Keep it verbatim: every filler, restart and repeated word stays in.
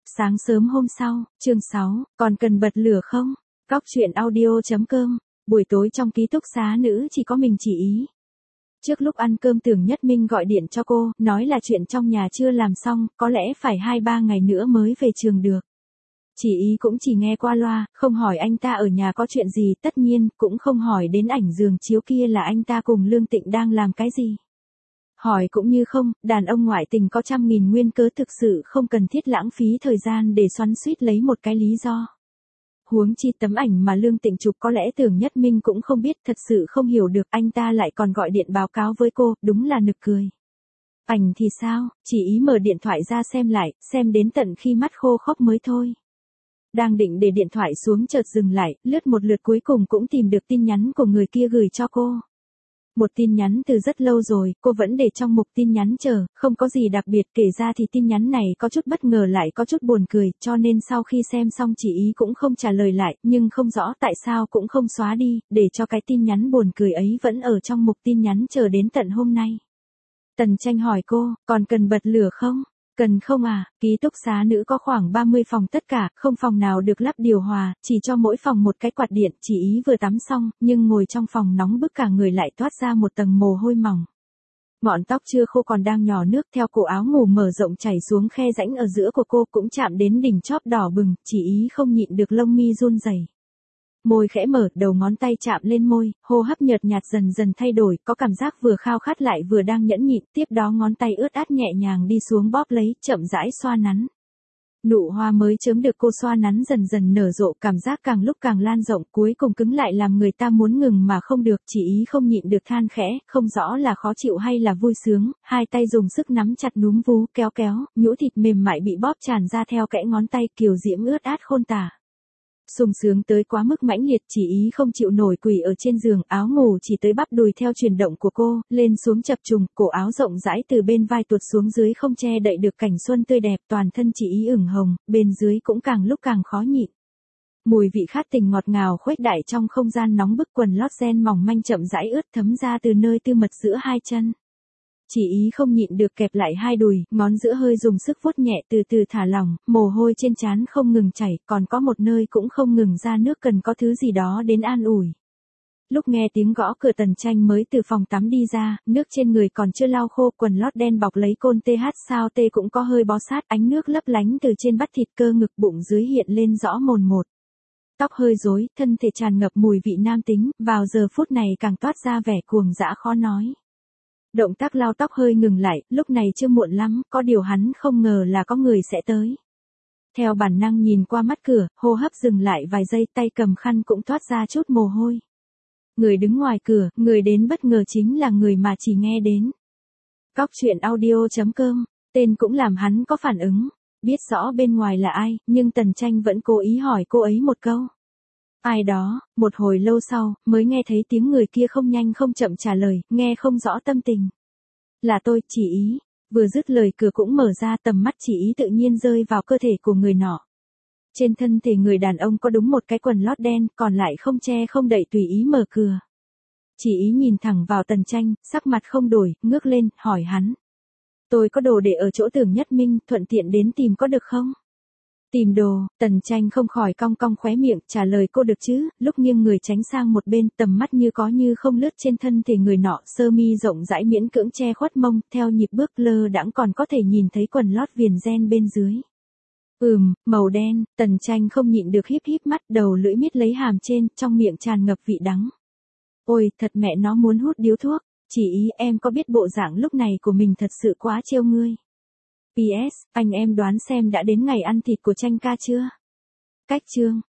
Sáng sớm hôm sau, chương sáu, còn cần bật lửa không? Cóc truyện audio chấm com, buổi tối trong ký túc xá nữ chỉ có mình chị Ý. Trước lúc ăn cơm Tưởng Nhất Minh gọi điện cho cô, nói là chuyện trong nhà chưa làm xong, có lẽ phải hai ba ngày nữa mới về trường được. Chị Ý cũng chỉ nghe qua loa, không hỏi anh ta ở nhà có chuyện gì, tất nhiên, cũng không hỏi đến ảnh giường chiếu kia là anh ta cùng Lương Tịnh đang làm cái gì. Hỏi cũng như không, đàn ông ngoại tình có trăm nghìn nguyên cớ thực sự không cần thiết lãng phí thời gian để xoắn xuýt lấy một cái lý do. Huống chi tấm ảnh mà Lương Tịnh chụp có lẽ Tưởng Nhất Minh cũng không biết, thật sự không hiểu được, anh ta lại còn gọi điện báo cáo với cô, đúng là nực cười. Ảnh thì sao, chị Ý mở điện thoại ra xem lại, xem đến tận khi mắt khô khóc mới thôi. Đang định để điện thoại xuống chợt dừng lại, lướt một lượt cuối cùng cũng tìm được tin nhắn của người kia gửi cho cô. Một tin nhắn từ rất lâu rồi, cô vẫn để trong mục tin nhắn chờ, không có gì đặc biệt, kể ra thì tin nhắn này có chút bất ngờ lại có chút buồn cười, cho nên sau khi xem xong chị Ý cũng không trả lời lại, nhưng không rõ tại sao cũng không xóa đi, để cho cái tin nhắn buồn cười ấy vẫn ở trong mục tin nhắn chờ đến tận hôm nay. Tần Tranh hỏi cô, còn cần bật lửa không? Cần không à, ký túc xá nữ có khoảng ba mươi phòng tất cả, không phòng nào được lắp điều hòa, chỉ cho mỗi phòng một cái quạt điện, chị Ý vừa tắm xong, nhưng ngồi trong phòng nóng bức cả người lại toát ra một tầng mồ hôi mỏng. Ngọn tóc chưa khô còn đang nhỏ nước theo cổ áo ngủ mở rộng chảy xuống khe rãnh ở giữa của cô cũng chạm đến đỉnh chóp đỏ bừng, chị Ý không nhịn được lông mi run rẩy. Môi khẽ mở, đầu ngón tay chạm lên môi, hô hấp nhợt nhạt dần dần thay đổi, có cảm giác vừa khao khát lại vừa đang nhẫn nhịn, tiếp đó ngón tay ướt át nhẹ nhàng đi xuống bóp lấy, chậm rãi xoa nắn. Nụ hoa mới chớm được cô xoa nắn dần dần nở rộ, cảm giác càng lúc càng lan rộng, cuối cùng cứng lại làm người ta muốn ngừng mà không được, chị Ý không nhịn được than khẽ, không rõ là khó chịu hay là vui sướng, hai tay dùng sức nắm chặt núm vú, kéo kéo, nhũ thịt mềm mại bị bóp tràn ra theo kẽ ngón tay, kiều diễm ướt át khôn tả. Sung sướng tới quá mức mãnh liệt, chị Ý không chịu nổi quỳ ở trên giường, áo ngủ chỉ tới bắp đùi theo chuyển động của cô, lên xuống chập trùng, cổ áo rộng rãi từ bên vai tuột xuống dưới không che đậy được cảnh xuân tươi đẹp, toàn thân chị Ý ửng hồng, bên dưới cũng càng lúc càng khó nhịn. Mùi vị khát tình ngọt ngào khuếch đại trong không gian nóng bức, quần lót ren mỏng manh chậm rãi ướt thấm ra từ nơi tư mật giữa hai chân. Chị Ý không nhịn được kẹp lại hai đùi, ngón giữa hơi dùng sức vuốt nhẹ từ từ thả lỏng, mồ hôi trên trán không ngừng chảy, còn có một nơi cũng không ngừng ra nước, cần có thứ gì đó đến an ủi. Lúc nghe tiếng gõ cửa Tần Tranh mới từ phòng tắm đi ra, nước trên người còn chưa lau khô, quần lót đen bọc lấy côn tê hát sao tê cũng có hơi bó sát, ánh nước lấp lánh từ trên bắp thịt cơ ngực bụng dưới hiện lên rõ mồn một. Tóc hơi rối, thân thể tràn ngập mùi vị nam tính, vào giờ phút này càng toát ra vẻ cuồng dã khó nói. Động tác lau tóc hơi ngừng lại, lúc này chưa muộn lắm, có điều hắn không ngờ là có người sẽ tới. Theo bản năng nhìn qua mắt cửa, hô hấp dừng lại vài giây, tay cầm khăn cũng toát ra chút mồ hôi. Người đứng ngoài cửa, người đến bất ngờ chính là người mà chỉ nghe đến. Cóc truyện audio chấm com, tên cũng làm hắn có phản ứng, biết rõ bên ngoài là ai, nhưng Tần Tranh vẫn cố ý hỏi cô ấy một câu. Ai đó, một hồi lâu sau, mới nghe thấy tiếng người kia không nhanh không chậm trả lời, nghe không rõ tâm tình. Là tôi, chị Ý. Vừa dứt lời cửa cũng mở ra, tầm mắt chị Ý tự nhiên rơi vào cơ thể của người nọ. Trên thân thể người đàn ông có đúng một cái quần lót đen, còn lại không che không đậy tùy ý mở cửa. Chị Ý nhìn thẳng vào Tần Tranh, sắc mặt không đổi, ngước lên, hỏi hắn. Tôi có đồ để ở chỗ Tưởng Nhất Minh, thuận tiện đến tìm có được không? Tìm đồ, Tần Tranh không khỏi cong cong khóe miệng, trả lời cô được chứ, lúc nghiêng người tránh sang một bên, tầm mắt như có như không lướt trên thân thể người nọ, sơ mi rộng rãi miễn cưỡng che khuất mông, theo nhịp bước lơ đãng còn có thể nhìn thấy quần lót viền ren bên dưới. Ừm, màu đen, Tần Tranh không nhịn được híp híp mắt, đầu lưỡi miết lấy hàm trên, trong miệng tràn ngập vị đắng. Ôi, thật mẹ nó muốn hút điếu thuốc, chị Ý em có biết bộ dạng lúc này của mình thật sự quá trêu ngươi. pê ét, anh em đoán xem đã đến ngày ăn thịt của Tranh ca chưa? Cách chương.